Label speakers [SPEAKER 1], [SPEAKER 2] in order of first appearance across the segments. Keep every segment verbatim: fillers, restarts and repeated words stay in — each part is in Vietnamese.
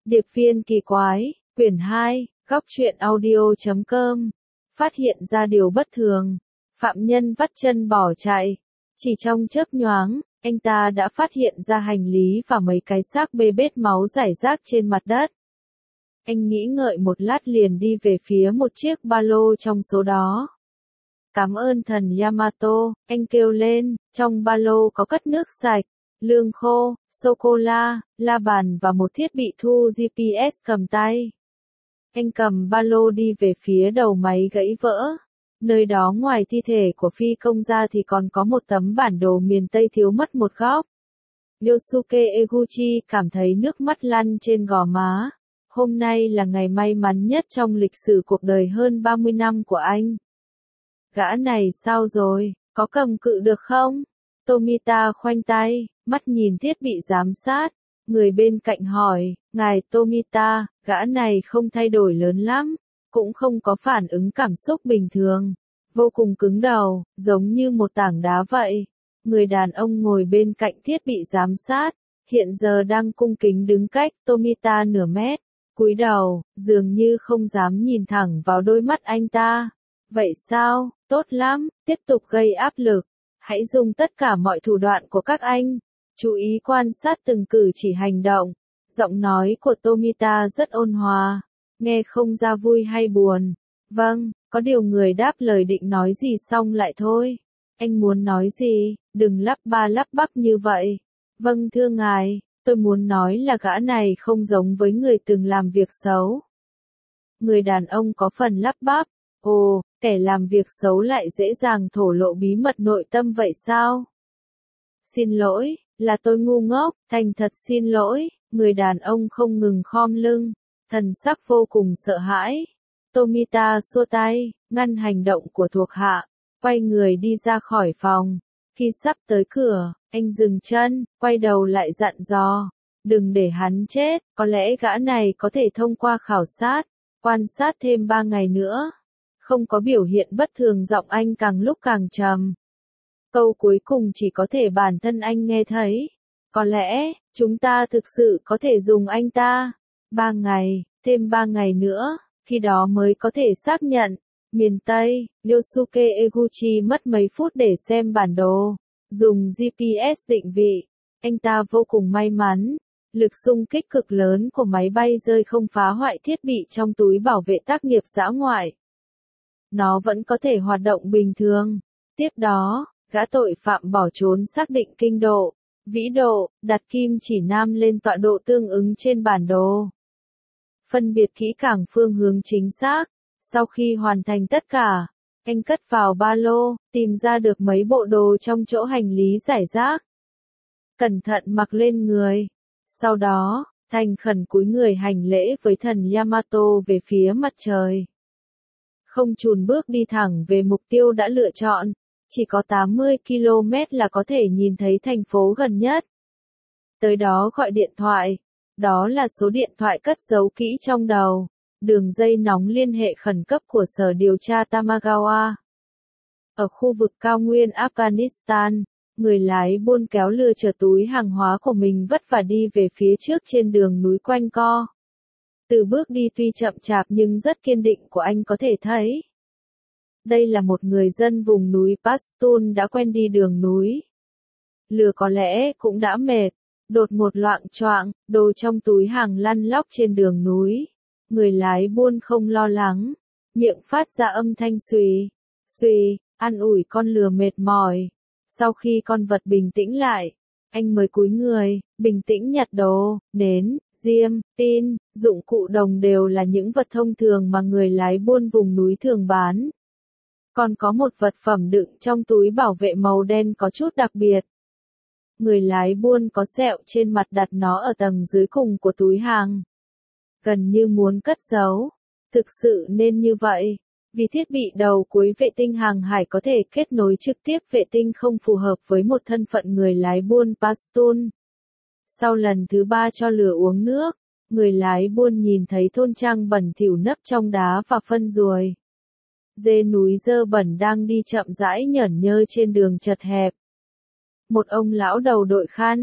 [SPEAKER 1] Điệp viên kỳ quái, quyển hai, góc truyện audio chấm com. Phát hiện ra điều bất thường. Phạm nhân vắt chân bỏ chạy. Chỉ trong chớp nhoáng, anh ta đã phát hiện ra hành lý và mấy cái xác bê bết máu rải rác trên mặt đất. Anh nghĩ ngợi một lát liền đi về phía một chiếc ba lô trong số đó. Cảm ơn thần Yamato, anh kêu lên, trong ba lô có cất nước sạch, lương khô, sô-cô-la, la bàn và một thiết bị thu giê pê ét cầm tay. Anh cầm ba lô đi về phía đầu máy gãy vỡ. Nơi đó ngoài thi thể của phi công ra thì còn có một tấm bản đồ miền Tây thiếu mất một góc. Yosuke Eguchi cảm thấy nước mắt lăn trên gò má. Hôm nay là ngày may mắn nhất trong lịch sử cuộc đời hơn ba mươi năm của anh. Gã này sao rồi, có cầm cự được không? Tomita khoanh tay, mắt nhìn thiết bị giám sát. Người bên cạnh hỏi, ngài Tomita, gã này không thay đổi lớn lắm, cũng không có phản ứng cảm xúc bình thường. Vô cùng cứng đầu, giống như một tảng đá vậy. Người đàn ông ngồi bên cạnh thiết bị giám sát, hiện giờ đang cung kính đứng cách Tomita nửa mét. Cúi đầu, dường như không dám nhìn thẳng vào đôi mắt anh ta. Vậy sao, tốt lắm, tiếp tục gây áp lực. Hãy dùng tất cả mọi thủ đoạn của các anh. Chú ý quan sát từng cử chỉ hành động. Giọng nói của Tomita rất ôn hòa, nghe không ra vui hay buồn. Vâng, có điều người đáp lời định nói gì xong lại thôi. Anh muốn nói gì, đừng lắp ba lắp bắp như vậy. Vâng thưa ngài, tôi muốn nói là gã này không giống với người từng làm việc xấu. Người đàn ông có phần lắp bắp. Ồ, kẻ làm việc xấu lại dễ dàng thổ lộ bí mật nội tâm vậy sao? Xin lỗi, là tôi ngu ngốc, thành thật xin lỗi. Người đàn ông không ngừng khom lưng, thần sắc vô cùng sợ hãi. Tomita xua tay, ngăn hành động của thuộc hạ, quay người đi ra khỏi phòng. Khi sắp tới cửa, anh dừng chân, quay đầu lại dặn dò, đừng để hắn chết, có lẽ gã này có thể thông qua khảo sát, quan sát thêm ba ngày nữa. Không có biểu hiện bất thường, giọng anh càng lúc càng trầm. Câu cuối cùng chỉ có thể bản thân anh nghe thấy. Có lẽ, chúng ta thực sự có thể dùng anh ta. Ba ngày, thêm ba ngày nữa, khi đó mới có thể xác nhận. Miền Tây, Yosuke Eguchi mất mấy phút để xem bản đồ. Dùng giê pê ét định vị. Anh ta vô cùng may mắn. Lực xung kích cực lớn của máy bay rơi không phá hoại thiết bị trong túi bảo vệ tác nghiệp dã ngoại. Nó vẫn có thể hoạt động bình thường. Tiếp đó, gã tội phạm bỏ trốn xác định kinh độ, vĩ độ, đặt kim chỉ nam lên tọa độ tương ứng trên bản đồ. Phân biệt kỹ càng phương hướng chính xác. Sau khi hoàn thành tất cả, anh cất vào ba lô, tìm ra được mấy bộ đồ trong chỗ hành lý rải rác. Cẩn thận mặc lên người. Sau đó, thành khẩn cúi người hành lễ với thần Yamato về phía mặt trời. Không chùn bước đi thẳng về mục tiêu đã lựa chọn. Chỉ có tám mươi ki lô mét là có thể nhìn thấy thành phố gần nhất. Tới đó gọi điện thoại. Đó là số điện thoại cất giấu kỹ trong đầu. Đường dây nóng liên hệ khẩn cấp của Sở Điều tra Tamagawa. Ở khu vực cao nguyên Afghanistan, người lái buôn kéo lừa chở túi hàng hóa của mình vất vả đi về phía trước trên đường núi quanh co. Từ bước đi tuy chậm chạp nhưng rất kiên định của anh có thể thấy. Đây là một người dân vùng núi Pashtun đã quen đi đường núi. Lừa có lẽ cũng đã mệt, đột ngột loạng choạng, đồ trong túi hàng lăn lóc trên đường núi. Người lái buôn không lo lắng, miệng phát ra âm thanh xùy, xùy, an ủi con lừa mệt mỏi. Sau khi con vật bình tĩnh lại, anh mới cúi người, bình tĩnh nhặt đồ, nến, diêm, tin, dụng cụ đồng đều là những vật thông thường mà người lái buôn vùng núi thường bán. Còn có một vật phẩm đựng trong túi bảo vệ màu đen có chút đặc biệt. Người lái buôn có sẹo trên mặt đặt nó ở tầng dưới cùng của túi hàng. Gần như muốn cất giấu. Thực sự nên như vậy. Vì thiết bị đầu cuối vệ tinh hàng hải có thể kết nối trực tiếp vệ tinh không phù hợp với một thân phận người lái buôn Pashtun. Sau lần thứ ba cho lừa uống nước, người lái buôn nhìn thấy thôn trang bẩn thỉu nấp trong đá và phân ruồi. Dê núi dơ bẩn đang đi chậm rãi nhởn nhơ trên đường chật hẹp. Một ông lão đầu đội khăn,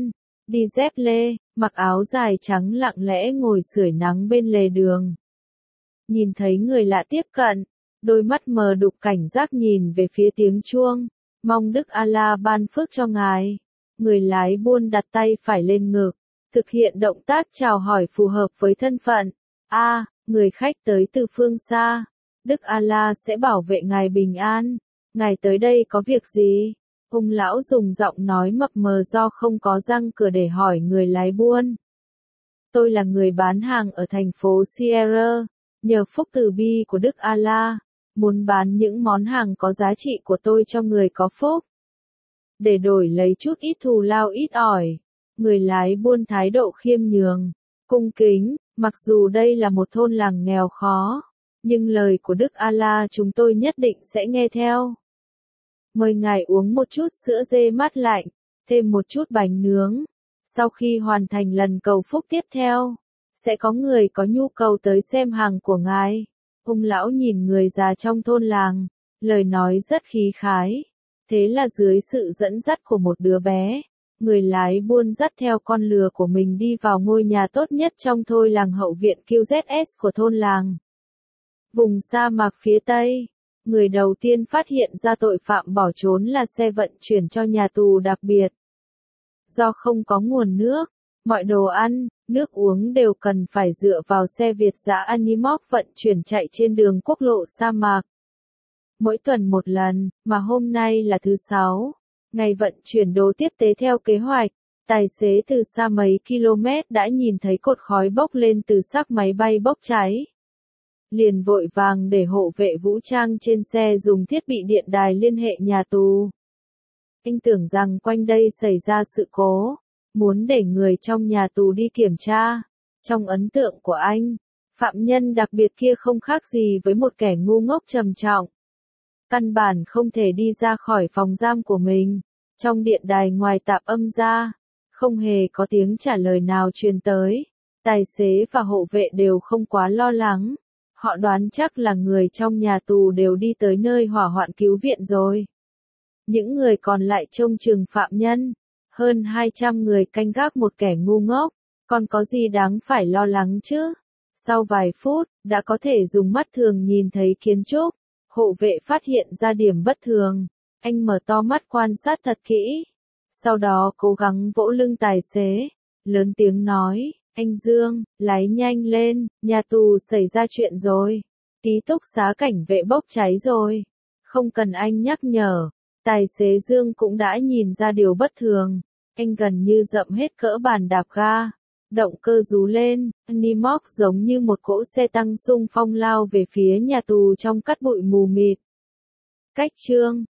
[SPEAKER 1] đi dép lê, mặc áo dài trắng lặng lẽ ngồi sưởi nắng bên lề đường. Nhìn thấy người lạ tiếp cận, đôi mắt mờ đục cảnh giác nhìn về phía tiếng chuông, mong Đức Allah ban phước cho ngài. Người lái buôn đặt tay phải lên ngực, thực hiện động tác chào hỏi phù hợp với thân phận. A, à, người khách tới từ phương xa. Đức Allah sẽ bảo vệ ngài bình an. Ngài tới đây có việc gì? Ông lão dùng giọng nói mập mờ do không có răng cửa để hỏi người lái buôn. Tôi là người bán hàng ở thành phố Sierra, nhờ phúc từ bi của Đức Allah, muốn bán những món hàng có giá trị của tôi cho người có phúc. Để đổi lấy chút ít thù lao ít ỏi, người lái buôn thái độ khiêm nhường, cung kính, mặc dù đây là một thôn làng nghèo khó, nhưng lời của Đức Allah chúng tôi nhất định sẽ nghe theo. Mời ngài uống một chút sữa dê mát lạnh, thêm một chút bánh nướng. Sau khi hoàn thành lần cầu phúc tiếp theo, sẽ có người có nhu cầu tới xem hàng của ngài. Ông lão nhìn người già trong thôn làng, lời nói rất khí khái. Thế là dưới sự dẫn dắt của một đứa bé, người lái buôn dắt theo con lừa của mình đi vào ngôi nhà tốt nhất trong thôn làng hậu viện Q Z S của thôn làng. Vùng sa mạc phía Tây, người đầu tiên phát hiện ra tội phạm bỏ trốn là xe vận chuyển cho nhà tù đặc biệt. Do không có nguồn nước, mọi đồ ăn, nước uống đều cần phải dựa vào xe Việt giã Animoc vận chuyển chạy trên đường quốc lộ sa mạc. Mỗi tuần một lần, mà hôm nay là thứ sáu, ngày vận chuyển đồ tiếp tế theo kế hoạch, tài xế từ xa mấy km đã nhìn thấy cột khói bốc lên từ xác máy bay bốc cháy. Liền vội vàng để hộ vệ vũ trang trên xe dùng thiết bị điện đài liên hệ nhà tù. Anh tưởng rằng quanh đây xảy ra sự cố, muốn để người trong nhà tù đi kiểm tra. Trong ấn tượng của anh, phạm nhân đặc biệt kia không khác gì với một kẻ ngu ngốc trầm trọng. Căn bản không thể đi ra khỏi phòng giam của mình. Trong điện đài ngoài tạp âm ra, không hề có tiếng trả lời nào truyền tới. Tài xế và hộ vệ đều không quá lo lắng. Họ đoán chắc là người trong nhà tù đều đi tới nơi hỏa hoạn cứu viện rồi. Những người còn lại trông chừng phạm nhân, hơn hai trăm người canh gác một kẻ ngu ngốc, còn có gì đáng phải lo lắng chứ? Sau vài phút, đã có thể dùng mắt thường nhìn thấy kiến trúc, hộ vệ phát hiện ra điểm bất thường, anh mở to mắt quan sát thật kỹ, sau đó cố gắng vỗ lưng tài xế, lớn tiếng nói, anh Dương, lái nhanh lên, nhà tù xảy ra chuyện rồi, ký túc xá cảnh vệ bốc cháy rồi, không cần anh nhắc nhở. Tài xế Dương cũng đã nhìn ra điều bất thường, anh gần như dậm hết cỡ bàn đạp ga, động cơ rú lên, Animoc giống như một cỗ xe tăng xung phong lao về phía nhà tù trong cát bụi mù mịt. Cách chương